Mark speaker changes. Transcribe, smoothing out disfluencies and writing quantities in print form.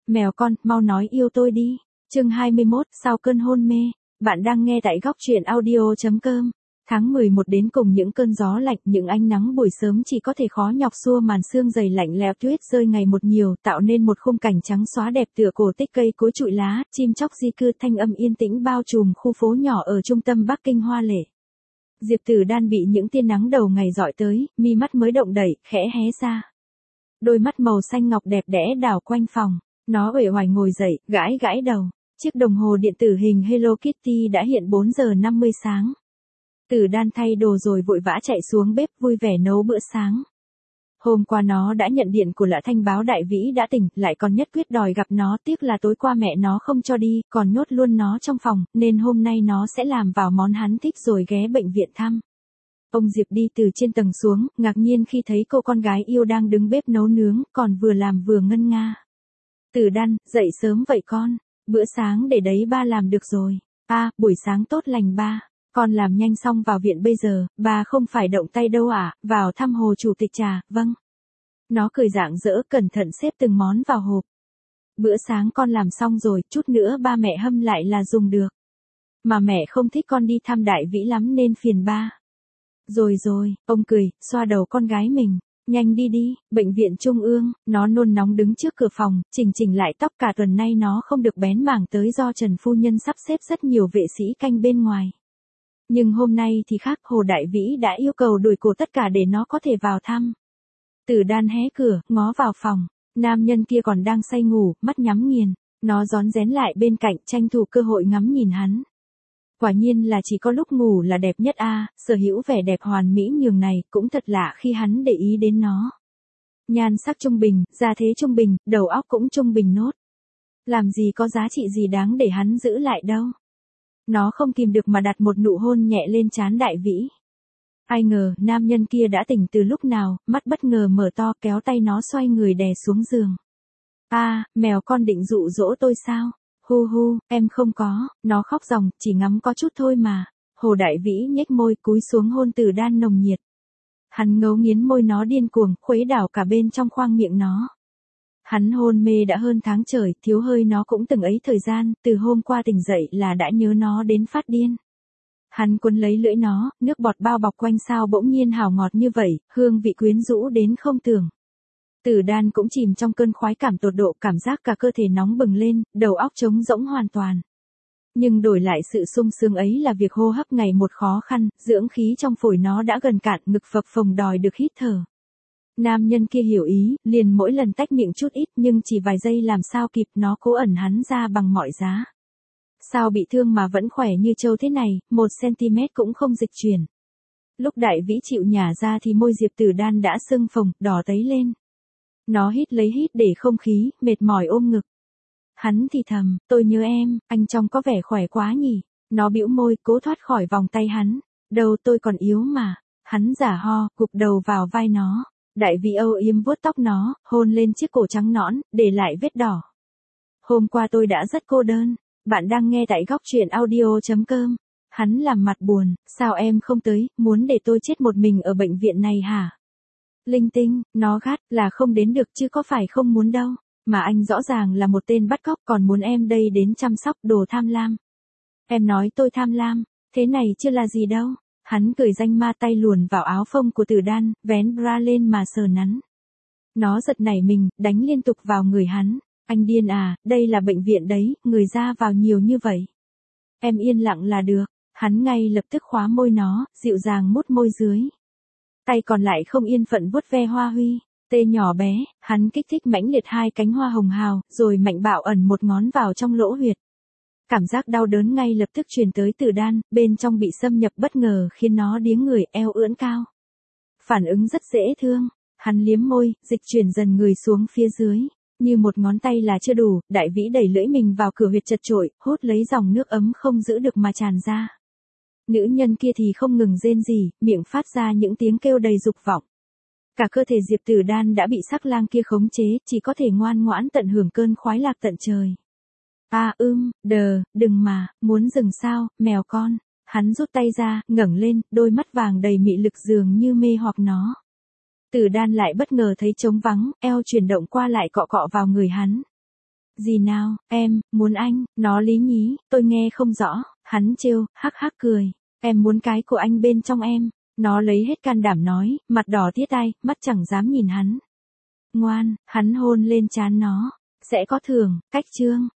Speaker 1: Mèo con, mau nói yêu tôi đi. Chương 21, sau cơn hôn mê. Bạn đang nghe tại góc truyện audio.com. Tháng 11 đến cùng những cơn gió lạnh, những ánh nắng buổi sớm chỉ có thể khó nhọc xua màn sương dày lạnh lẽo, tuyết rơi ngày một nhiều, tạo nên một khung cảnh trắng xóa đẹp tựa cổ tích cây cối trụi lá, chim chóc di cư, thanh âm yên tĩnh bao trùm khu phố nhỏ ở trung tâm Bắc Kinh hoa lệ. Diệp Tử Đan bị những tia nắng đầu ngày dọi tới, mi mắt mới động đậy, khẽ hé ra. Đôi mắt màu xanh ngọc đẹp đẽ đảo quanh phòng, nó uể oải ngồi dậy, gãi gãi đầu. Chiếc đồng hồ điện tử hình Hello Kitty đã hiện 4 giờ 50 sáng. Tử Đan thay đồ rồi vội vã chạy xuống bếp vui vẻ nấu bữa sáng. Hôm qua nó đã nhận điện của Lã Thanh báo Đại Vĩ đã tỉnh, lại còn nhất quyết đòi gặp nó, tiếc là tối qua mẹ nó không cho đi, còn nhốt luôn nó trong phòng, nên hôm nay nó sẽ làm vào món hắn thích rồi ghé bệnh viện thăm. Ông Diệp đi từ trên tầng xuống, ngạc nhiên khi thấy cô con gái yêu đang đứng bếp nấu nướng, còn vừa làm vừa ngân nga. Tử Đan, dậy sớm vậy con, bữa sáng để đấy ba làm được rồi. Buổi sáng tốt lành ba. Con làm nhanh xong vào viện bây giờ, bà không phải động tay đâu à, vào thăm Hồ Chủ tịch trà, vâng. Nó cười rạng rỡ cẩn thận xếp từng món vào hộp. Bữa sáng con làm xong rồi, chút nữa ba mẹ hâm lại là dùng được. Mà mẹ không thích con đi thăm Đại Vĩ lắm nên phiền ba. Rồi, ông cười, xoa đầu con gái mình. Nhanh đi đi, bệnh viện Trung ương, nó nôn nóng đứng trước cửa phòng, chỉnh lại tóc, cả tuần nay nó không được bén mảng tới do Trần Phu Nhân sắp xếp rất nhiều vệ sĩ canh bên ngoài. Nhưng hôm nay thì khác, Hồ Đại Vĩ đã yêu cầu đuổi cổ tất cả để nó có thể vào thăm. Tử Đan hé cửa, ngó vào phòng, nam nhân kia còn đang say ngủ, mắt nhắm nghiền, nó rón rén lại bên cạnh tranh thủ cơ hội ngắm nhìn hắn. Quả nhiên là chỉ có lúc ngủ là đẹp nhất sở hữu vẻ đẹp hoàn mỹ nhường này, cũng thật lạ khi hắn để ý đến nó. Nhan sắc trung bình, gia thế trung bình, đầu óc cũng trung bình nốt. Làm gì có giá trị gì đáng để hắn giữ lại đâu. Nó không kìm được mà đặt một nụ hôn nhẹ lên trán Đại Vĩ. Ai ngờ, nam nhân kia đã tỉnh từ lúc nào, mắt bất ngờ mở to kéo tay nó xoay người đè xuống giường. Mèo con định dụ dỗ tôi sao? Hu, em không có, nó khóc ròng, chỉ ngắm có chút thôi mà. Hồ Đại Vĩ nhếch môi cúi xuống hôn Tử Đan nồng nhiệt. Hắn ngấu nghiến môi nó điên cuồng, khuấy đảo cả bên trong khoang miệng nó. Hắn hôn mê đã hơn tháng trời, thiếu hơi nó cũng từng ấy thời gian, từ hôm qua tỉnh dậy là đã nhớ nó đến phát điên. Hắn quấn lấy lưỡi nó, nước bọt bao bọc quanh sao bỗng nhiên hào ngọt như vậy, hương vị quyến rũ đến không tưởng. Tử Đan cũng chìm trong cơn khoái cảm tột độ, cảm giác cả cơ thể nóng bừng lên, đầu óc trống rỗng hoàn toàn. Nhưng đổi lại sự sung sướng ấy là việc hô hấp ngày một khó khăn, dưỡng khí trong phổi nó đã gần cạn, ngực phập phồng đòi được hít thở. Nam nhân kia hiểu ý, liền mỗi lần tách miệng chút ít nhưng chỉ vài giây làm sao kịp, nó cố ẩn hắn ra bằng mọi giá. Sao bị thương mà vẫn khỏe như trâu thế này, 1cm cũng không dịch chuyển. Lúc Đại Vĩ chịu nhả ra thì môi Diệp Tử Đan đã sưng phồng, đỏ tấy lên. Nó hít lấy hít để không khí, mệt mỏi ôm ngực. Hắn thì thầm, tôi nhớ em, anh trông có vẻ khỏe quá nhỉ. Nó bĩu môi, cố thoát khỏi vòng tay hắn. Đâu tôi còn yếu mà. Hắn giả ho, gục đầu vào vai nó. Đại Vĩ âu yếm vuốt tóc nó, hôn lên chiếc cổ trắng nõn, để lại vết đỏ. Hôm qua tôi đã rất cô đơn. Bạn đang nghe tại góc truyện audio.com. Hắn làm mặt buồn, sao em không tới, muốn để tôi chết một mình ở bệnh viện này hả? Linh tinh, nó gắt, là không đến được chứ có phải không muốn đâu. Mà anh rõ ràng là một tên bắt cóc còn muốn em đây đến chăm sóc, đồ tham lam. Em nói tôi tham lam, thế này chưa là gì đâu. Hắn cười danh ma, tay luồn vào áo phông của Tử Đan, vén bra lên mà sờ nắn. Nó giật nảy mình, đánh liên tục vào người hắn. Anh điên à, đây là bệnh viện đấy, người ra vào nhiều như vậy. Em yên lặng là được. Hắn ngay lập tức khóa môi nó, dịu dàng mút môi dưới. Tay còn lại không yên phận vuốt ve hoa huy. Tê nhỏ bé, hắn kích thích mãnh liệt hai cánh hoa hồng hào, rồi mạnh bạo ẩn một ngón vào trong lỗ huyệt. Cảm giác đau đớn ngay lập tức truyền tới Tử Đan, bên trong bị xâm nhập bất ngờ khiến nó điếng người, eo ưỡn cao. Phản ứng rất dễ thương, hắn liếm môi, dịch chuyển dần người xuống phía dưới. Như một ngón tay là chưa đủ, Đại Vĩ đẩy lưỡi mình vào cửa huyệt chật chội, hút lấy dòng nước ấm không giữ được mà tràn ra. Nữ nhân kia thì không ngừng rên rỉ, miệng phát ra những tiếng kêu đầy dục vọng. Cả cơ thể Diệp Tử Đan đã bị sắc lang kia khống chế, chỉ có thể ngoan ngoãn tận hưởng cơn khoái lạc tận trời. Đừng mà, muốn dừng sao, mèo con. Hắn rút tay ra, ngẩng lên, đôi mắt vàng đầy mị lực dường như mê hoặc nó. Tử Đan lại bất ngờ thấy trống vắng, eo chuyển động qua lại cọ cọ vào người hắn. Gì nào, em, muốn anh, nó lý nhí, tôi nghe không rõ, hắn trêu, hắc hắc cười. Em muốn cái của anh bên trong em. Nó lấy hết can đảm nói, mặt đỏ tía tai, mắt chẳng dám nhìn hắn. Ngoan, hắn hôn lên trán nó. Sẽ có thưởng, cách chương.